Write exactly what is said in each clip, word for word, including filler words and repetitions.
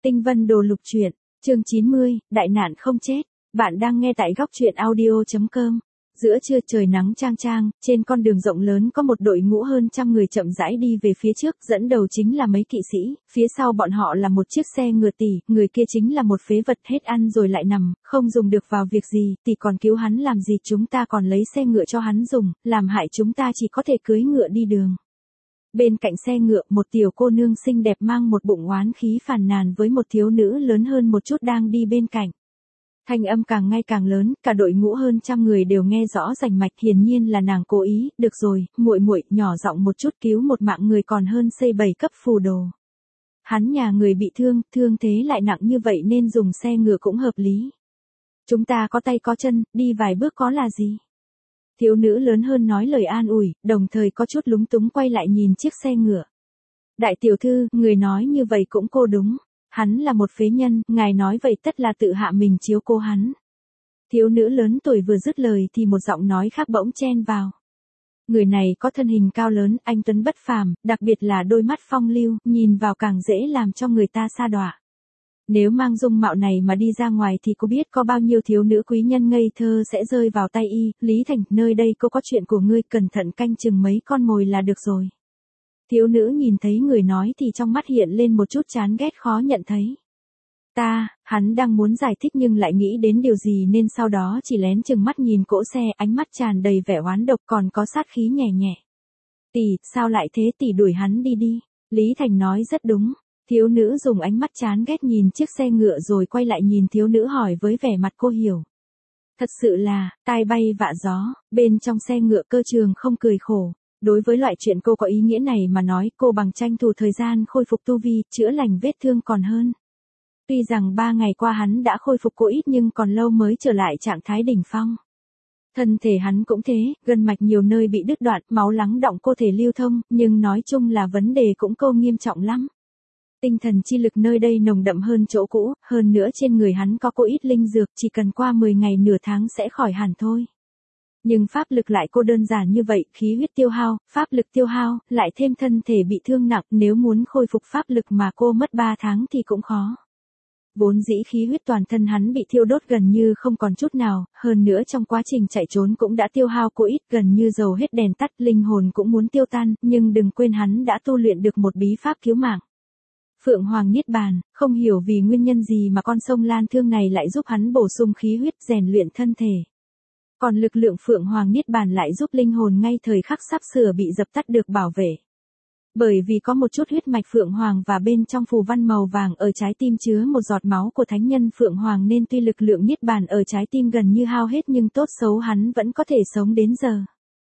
Tinh Vân Đồ Lục Truyện, chương chín mươi, Đại nạn không chết. Bạn đang nghe tại góc truyện audio chấm com. Giữa trưa trời nắng chang chang, trên con đường rộng lớn có một đội ngũ hơn trăm người chậm rãi đi về phía trước, dẫn đầu chính là mấy kỵ sĩ, phía sau bọn họ là một chiếc xe ngựa tỷ, người kia chính là một phế vật hết ăn rồi lại nằm, không dùng được vào việc gì, tỷ còn cứu hắn làm gì, chúng ta còn lấy xe ngựa cho hắn dùng, làm hại chúng ta chỉ có thể cưỡi ngựa đi đường. Bên cạnh xe ngựa, một tiểu cô nương xinh đẹp mang một bụng oán khí phàn nàn với một thiếu nữ lớn hơn một chút đang đi bên cạnh. Thanh âm càng ngày càng lớn, cả đội ngũ hơn trăm người đều nghe rõ rành mạch, hiển nhiên là nàng cố ý, được rồi, muội muội, nhỏ giọng một chút, cứu một mạng người còn hơn xây bảy cấp phù đồ. Hắn nhà người bị thương, thương thế lại nặng như vậy nên dùng xe ngựa cũng hợp lý. Chúng ta có tay có chân, đi vài bước có là gì? Thiếu nữ lớn hơn nói lời an ủi, đồng thời có chút lúng túng quay lại nhìn chiếc xe ngựa. Đại tiểu thư, người nói như vậy cũng cô đúng. Hắn là một phế nhân, ngài nói vậy tất là tự hạ mình chiếu cô hắn. Thiếu nữ lớn tuổi vừa dứt lời thì một giọng nói khác bỗng chen vào. Người này có thân hình cao lớn, anh tuấn bất phàm, đặc biệt là đôi mắt phong lưu, nhìn vào càng dễ làm cho người ta sa đọa. Nếu mang dung mạo này mà đi ra ngoài thì cô biết có bao nhiêu thiếu nữ quý nhân ngây thơ sẽ rơi vào tay y. Lý Thành, nơi đây cô có chuyện của ngươi, cẩn thận canh chừng mấy con mồi là được rồi. Thiếu nữ nhìn thấy người nói thì trong mắt hiện lên một chút chán ghét khó nhận thấy. Ta, hắn đang muốn giải thích nhưng lại nghĩ đến điều gì nên sau đó chỉ lén chừng mắt nhìn cỗ xe, ánh mắt tràn đầy vẻ oán độc còn có sát khí nhẹ nhẹ. Tỷ, sao lại thế, tỷ đuổi hắn đi đi. Lý Thành nói rất đúng. Thiếu nữ dùng ánh mắt chán ghét nhìn chiếc xe ngựa rồi quay lại nhìn thiếu nữ hỏi với vẻ mặt cô hiểu. Thật sự là, tai bay vạ gió, bên trong xe ngựa Cơ Trường không cười khổ. Đối với loại chuyện cô có ý nghĩa này mà nói, cô bằng tranh thủ thời gian khôi phục tu vi, chữa lành vết thương còn hơn. Tuy rằng ba ngày qua hắn đã khôi phục cô ít nhưng còn lâu mới trở lại trạng thái đỉnh phong. Thân thể hắn cũng thế, gân mạch nhiều nơi bị đứt đoạn, máu lắng đọng cô thể lưu thông, nhưng nói chung là vấn đề cũng cô nghiêm trọng lắm. Tinh thần chi lực nơi đây nồng đậm hơn chỗ cũ, hơn nữa trên người hắn có cô ít linh dược, chỉ cần qua mười ngày nửa tháng sẽ khỏi hẳn thôi. Nhưng pháp lực lại cô đơn giản như vậy, khí huyết tiêu hao, pháp lực tiêu hao, lại thêm thân thể bị thương nặng, nếu muốn khôi phục pháp lực mà cô mất ba tháng thì cũng khó. Vốn dĩ khí huyết toàn thân hắn bị thiêu đốt gần như không còn chút nào, hơn nữa trong quá trình chạy trốn cũng đã tiêu hao cô ít, gần như dầu hết đèn tắt, linh hồn cũng muốn tiêu tan, nhưng đừng quên hắn đã tu luyện được một bí pháp cứu mạng. Phượng Hoàng Niết Bàn, không hiểu vì nguyên nhân gì mà con sông Lan Thương này lại giúp hắn bổ sung khí huyết, rèn luyện thân thể. Còn lực lượng Phượng Hoàng Niết Bàn lại giúp linh hồn ngay thời khắc sắp sửa bị dập tắt được bảo vệ. Bởi vì có một chút huyết mạch Phượng Hoàng và bên trong phù văn màu vàng ở trái tim chứa một giọt máu của thánh nhân Phượng Hoàng nên tuy lực lượng Niết Bàn ở trái tim gần như hao hết nhưng tốt xấu hắn vẫn có thể sống đến giờ.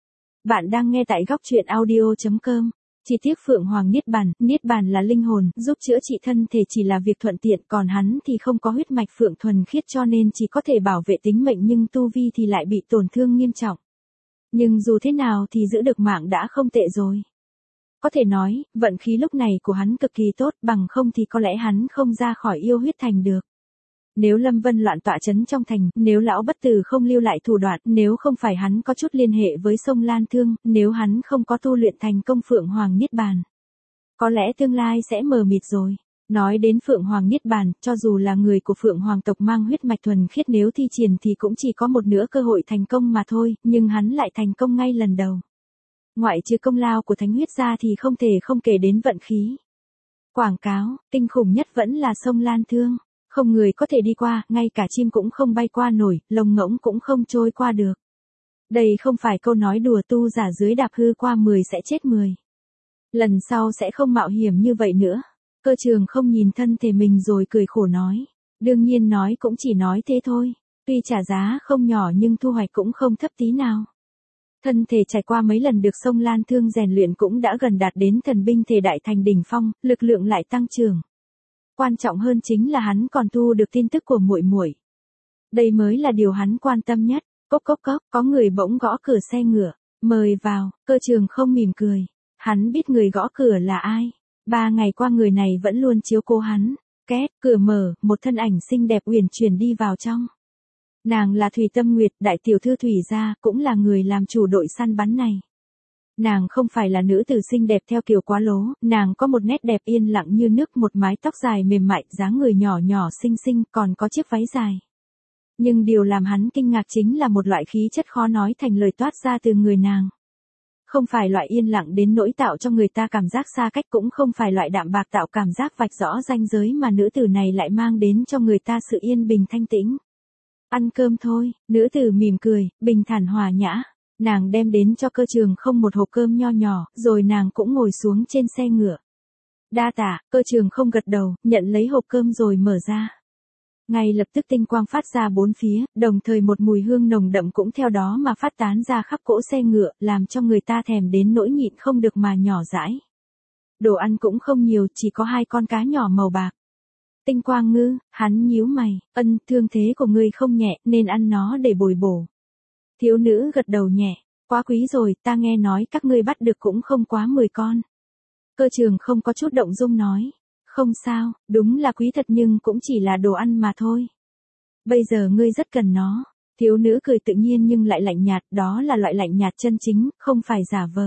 Bạn đang nghe tại góc truyện audio chấm com. Chi tiết Phượng Hoàng Niết Bàn, Niết Bàn là linh hồn, giúp chữa trị thân thể chỉ là việc thuận tiện, còn hắn thì không có huyết mạch Phượng thuần khiết cho nên chỉ có thể bảo vệ tính mệnh nhưng tu vi thì lại bị tổn thương nghiêm trọng. Nhưng dù thế nào thì giữ được mạng đã không tệ rồi. Có thể nói, vận khí lúc này của hắn cực kỳ tốt, bằng không thì có lẽ hắn không ra khỏi yêu huyết thành được. Nếu Lâm Vân loạn tọa chấn trong thành, nếu lão bất tử không lưu lại thủ đoạn, nếu không phải hắn có chút liên hệ với sông Lan Thương, nếu hắn không có tu luyện thành công Phượng Hoàng Niết Bàn, có lẽ tương lai sẽ mờ mịt rồi. Nói đến Phượng Hoàng Niết Bàn, cho dù là người của Phượng Hoàng tộc mang huyết mạch thuần khiết nếu thi triển thì cũng chỉ có một nửa cơ hội thành công mà thôi, nhưng hắn lại thành công ngay lần đầu. Ngoại trừ công lao của thánh huyết ra thì không thể không kể đến vận khí. Quảng cáo, kinh khủng nhất vẫn là sông Lan Thương. Không người có thể đi qua, ngay cả chim cũng không bay qua nổi, lông ngỗng cũng không trôi qua được. Đây không phải câu nói đùa, tu giả dưới đạp hư qua mười sẽ chết mười. Lần sau sẽ không mạo hiểm như vậy nữa. Cơ Trường không nhìn thân thể mình rồi cười khổ nói. Đương nhiên nói cũng chỉ nói thế thôi. Tuy trả giá không nhỏ nhưng thu hoạch cũng không thấp tí nào. Thân thể trải qua mấy lần được sông Lan Thương rèn luyện cũng đã gần đạt đến thần binh thể đại thành đỉnh phong, lực lượng lại tăng trưởng. Quan trọng hơn chính là hắn còn thu được tin tức của muội muội. Đây mới là điều hắn quan tâm nhất. Cốc cốc cốc, có người bỗng gõ cửa xe ngựa. Mời vào, Cơ Trường không mỉm cười. Hắn biết người gõ cửa là ai. Ba ngày qua người này vẫn luôn chiếu cố hắn. Két, cửa mở, một thân ảnh xinh đẹp uyển chuyển đi vào trong. Nàng là Thủy Tâm Nguyệt, đại tiểu thư Thủy gia, cũng là người làm chủ đội săn bắn này. Nàng không phải là nữ tử xinh đẹp theo kiểu quá lố, nàng có một nét đẹp yên lặng như nước, một mái tóc dài mềm mại, dáng người nhỏ nhỏ xinh xinh, còn có chiếc váy dài. Nhưng điều làm hắn kinh ngạc chính là một loại khí chất khó nói thành lời toát ra từ người nàng. Không phải loại yên lặng đến nỗi tạo cho người ta cảm giác xa cách, cũng không phải loại đạm bạc tạo cảm giác vạch rõ ranh giới, mà nữ tử này lại mang đến cho người ta sự yên bình thanh tĩnh. Ăn cơm thôi, nữ tử mỉm cười, bình thản hòa nhã. Nàng đem đến cho Cơ Trường Không một hộp cơm nho nhỏ, rồi nàng cũng ngồi xuống trên xe ngựa. Đa tạ, Cơ Trường Không gật đầu, nhận lấy hộp cơm rồi mở ra. Ngay lập tức tinh quang phát ra bốn phía, đồng thời một mùi hương nồng đậm cũng theo đó mà phát tán ra khắp cỗ xe ngựa, làm cho người ta thèm đến nỗi nhịn không được mà nhỏ dãi. Đồ ăn cũng không nhiều, chỉ có hai con cá nhỏ màu bạc. Tinh Quang Ngư, hắn nhíu mày, ân, thương thế của ngươi không nhẹ, nên ăn nó để bồi bổ. Thiếu nữ gật đầu nhẹ, quá quý rồi, ta nghe nói các ngươi bắt được cũng không quá mười con. Cơ Trường Không có chút động dung nói. Không sao, đúng là quý thật nhưng cũng chỉ là đồ ăn mà thôi. Bây giờ ngươi rất cần nó. Thiếu nữ cười tự nhiên nhưng lại lạnh nhạt, đó là loại lạnh nhạt chân chính, không phải giả vờ.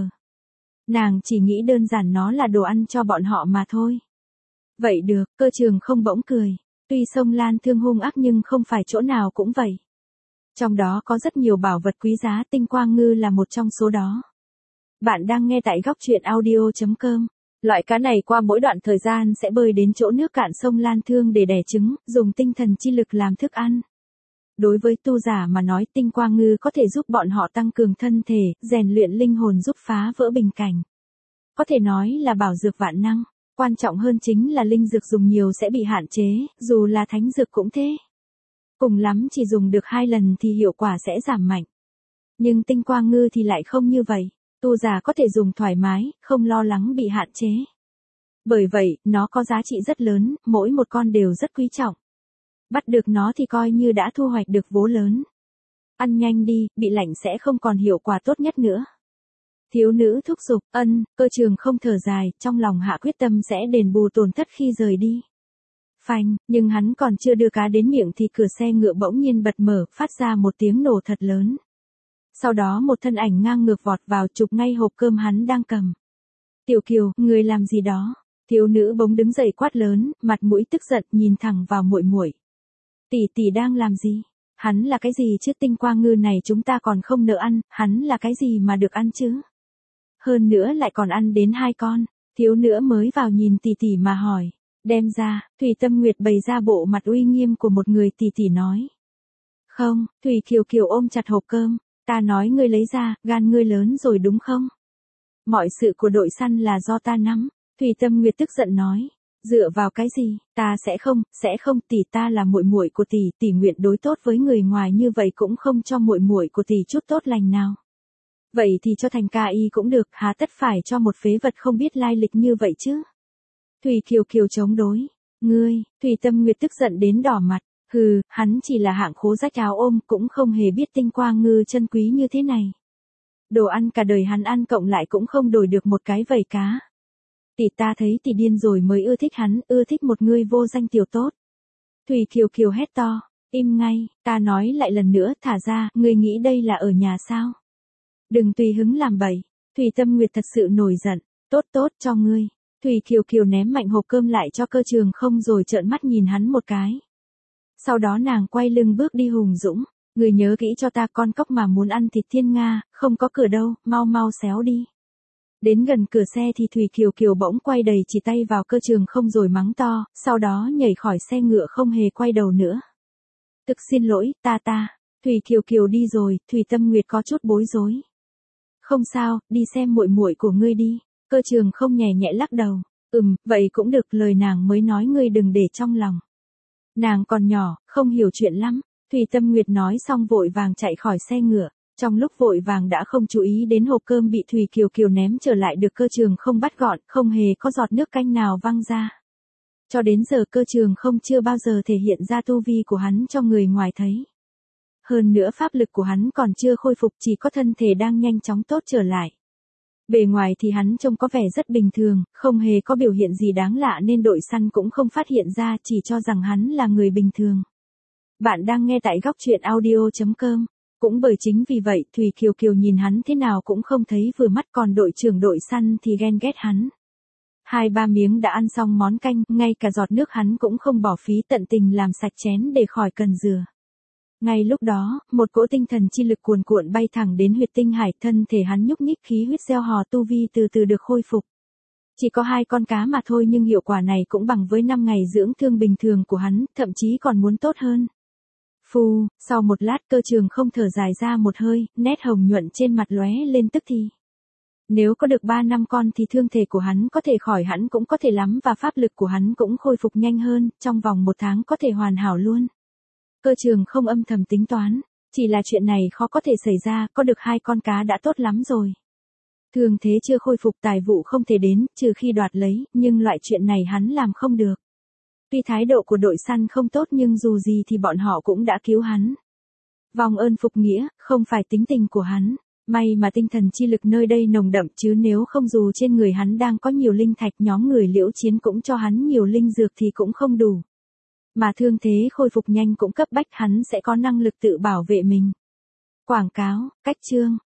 Nàng chỉ nghĩ đơn giản nó là đồ ăn cho bọn họ mà thôi. Vậy được, Cơ Trường Không bỗng cười. Tuy sông Lan Thương hung ác nhưng không phải chỗ nào cũng vậy. Trong đó có rất nhiều bảo vật quý giá, Tinh Quang Ngư là một trong số đó. Bạn đang nghe tại góc truyện audio chấm com. Loại cá này qua mỗi đoạn thời gian sẽ bơi đến chỗ nước cạn sông Lan Thương để đẻ trứng, dùng tinh thần chi lực làm thức ăn. Đối với tu giả mà nói, Tinh Quang Ngư có thể giúp bọn họ tăng cường thân thể, rèn luyện linh hồn, giúp phá vỡ bình cảnh. Có thể nói là bảo dược vạn năng, quan trọng hơn chính là linh dược dùng nhiều sẽ bị hạn chế, dù là thánh dược cũng thế. Cùng lắm chỉ dùng được hai lần thì hiệu quả sẽ giảm mạnh. Nhưng Tinh Quang Ngư thì lại không như vậy. Tu giả có thể dùng thoải mái, không lo lắng bị hạn chế. Bởi vậy, nó có giá trị rất lớn, mỗi một con đều rất quý trọng. Bắt được nó thì coi như đã thu hoạch được vố lớn. Ăn nhanh đi, bị lạnh sẽ không còn hiệu quả tốt nhất nữa. Thiếu nữ thúc giục, ân, Cơ Trường Không thở dài, trong lòng hạ quyết tâm sẽ đền bù tổn thất khi rời đi. Phanh, nhưng hắn còn chưa đưa cá đến miệng thì cửa xe ngựa bỗng nhiên bật mở, phát ra một tiếng nổ thật lớn. Sau đó một thân ảnh ngang ngược vọt vào, chụp ngay hộp cơm hắn đang cầm. Tiểu Kiều, người làm gì đó? Thiếu nữ bỗng đứng dậy quát lớn, mặt mũi tức giận nhìn thẳng vào muội muội. Tỷ tỷ đang làm gì? Hắn là cái gì chứ? Tinh Quang Ngư này chúng ta còn không nỡ ăn, hắn là cái gì mà được ăn chứ? Hơn nữa lại còn ăn đến hai con. Thiếu nữ mới vào nhìn tỷ tỷ mà hỏi. Đem ra, Thủy Tâm Nguyệt bày ra bộ mặt uy nghiêm của một người, tỷ tỷ nói. Không, Thủy Kiều Kiều ôm chặt hộp cơm. Ta nói ngươi lấy ra, gan ngươi lớn rồi đúng không? Mọi sự của đội săn là do ta nắm. Thủy Tâm Nguyệt tức giận nói. Dựa vào cái gì? Ta sẽ không, sẽ không, tỷ, ta là muội muội của tỷ, tỷ nguyện đối tốt với người ngoài như vậy cũng không cho muội muội của tỷ chút tốt lành nào. Vậy thì cho thành ca y cũng được, hà tất phải cho một phế vật không biết lai lịch như vậy chứ? Thủy Kiều Kiều chống đối. Ngươi, Thủy Tâm Nguyệt tức giận đến đỏ mặt. Hừ, hắn chỉ là hạng khố rách áo ôm, cũng không hề biết Tinh Quang Ngư chân quý như thế này. Đồ ăn cả đời hắn ăn cộng lại cũng không đổi được một cái vảy cá. Tỷ, ta thấy tỷ điên rồi mới ưa thích hắn, ưa thích một người vô danh tiểu tốt. Thủy Kiều Kiều hét to, im ngay, ta nói lại lần nữa, thả ra, ngươi nghĩ đây là ở nhà sao? Đừng tùy hứng làm bậy. Thủy Tâm Nguyệt thật sự nổi giận, tốt tốt cho ngươi. Thủy Kiều Kiều ném mạnh hộp cơm lại cho Cơ Trường Không rồi trợn mắt nhìn hắn một cái. Sau đó nàng quay lưng bước đi hùng dũng. Người nhớ kỹ cho ta, con cóc mà muốn ăn thịt thiên nga, không có cửa đâu, mau mau xéo đi. Đến gần cửa xe thì Thủy Kiều Kiều bỗng quay đầy chỉ tay vào Cơ Trường Không rồi mắng to, sau đó nhảy khỏi xe ngựa không hề quay đầu nữa. Thực xin lỗi, ta ta. Thủy Kiều Kiều đi rồi, Thủy Tâm Nguyệt có chút bối rối. Không sao, đi xem muội muội của ngươi đi. Cơ Trường Không nhẹ nhẹ lắc đầu. Ừm, vậy cũng được, lời nàng mới nói ngươi đừng để trong lòng. Nàng còn nhỏ, không hiểu chuyện lắm. Thủy Tâm Nguyệt nói xong vội vàng chạy khỏi xe ngựa. Trong lúc vội vàng đã không chú ý đến hộp cơm bị Thủy Kiều Kiều ném trở lại được Cơ Trường Không bắt gọn, không hề có giọt nước canh nào văng ra. Cho đến giờ Cơ Trường Không chưa bao giờ thể hiện ra tu vi của hắn cho người ngoài thấy. Hơn nữa pháp lực của hắn còn chưa khôi phục, chỉ có thân thể đang nhanh chóng tốt trở lại. Bề ngoài thì hắn trông có vẻ rất bình thường, không hề có biểu hiện gì đáng lạ nên đội săn cũng không phát hiện ra, chỉ cho rằng hắn là người bình thường. Bạn đang nghe tại góc truyện audio chấm com. Cũng bởi chính vì vậy Thủy Kiều Kiều nhìn hắn thế nào cũng không thấy vừa mắt, còn đội trưởng đội săn thì ghen ghét hắn. Hai ba miếng đã ăn xong món canh, ngay cả giọt nước hắn cũng không bỏ phí, tận tình làm sạch chén để khỏi cần rửa. Ngay lúc đó, một cỗ tinh thần chi lực cuồn cuộn bay thẳng đến huyệt tinh hải, thân thể hắn nhúc nhích, khí huyết gieo hò, tu vi từ từ được khôi phục. Chỉ có hai con cá mà thôi nhưng hiệu quả này cũng bằng với năm ngày dưỡng thương bình thường của hắn, thậm chí còn muốn tốt hơn. Phù, sau một lát Cơ Trường không thở dài ra một hơi, nét hồng nhuận trên mặt lóe lên tức thì. Nếu có được ba năm con thì thương thể của hắn có thể khỏi hẳn cũng có thể lắm, và pháp lực của hắn cũng khôi phục nhanh hơn, trong vòng một tháng có thể hoàn hảo luôn. Cơ Trường không âm thầm tính toán, chỉ là chuyện này khó có thể xảy ra, có được hai con cá đã tốt lắm rồi. Thương thế chưa khôi phục, tài vụ không thể đến, trừ khi đoạt lấy, nhưng loại chuyện này hắn làm không được. Tuy thái độ của đội săn không tốt nhưng dù gì thì bọn họ cũng đã cứu hắn. Vòng ơn phục nghĩa, không phải tính tình của hắn. May mà tinh thần chi lực nơi đây nồng đậm, chứ nếu không dù trên người hắn đang có nhiều linh thạch, nhóm người Liễu Chiến cũng cho hắn nhiều linh dược thì cũng không đủ. Mà thương thế khôi phục nhanh cũng cấp bách, hắn sẽ có năng lực tự bảo vệ mình. Quảng cáo, cách chương.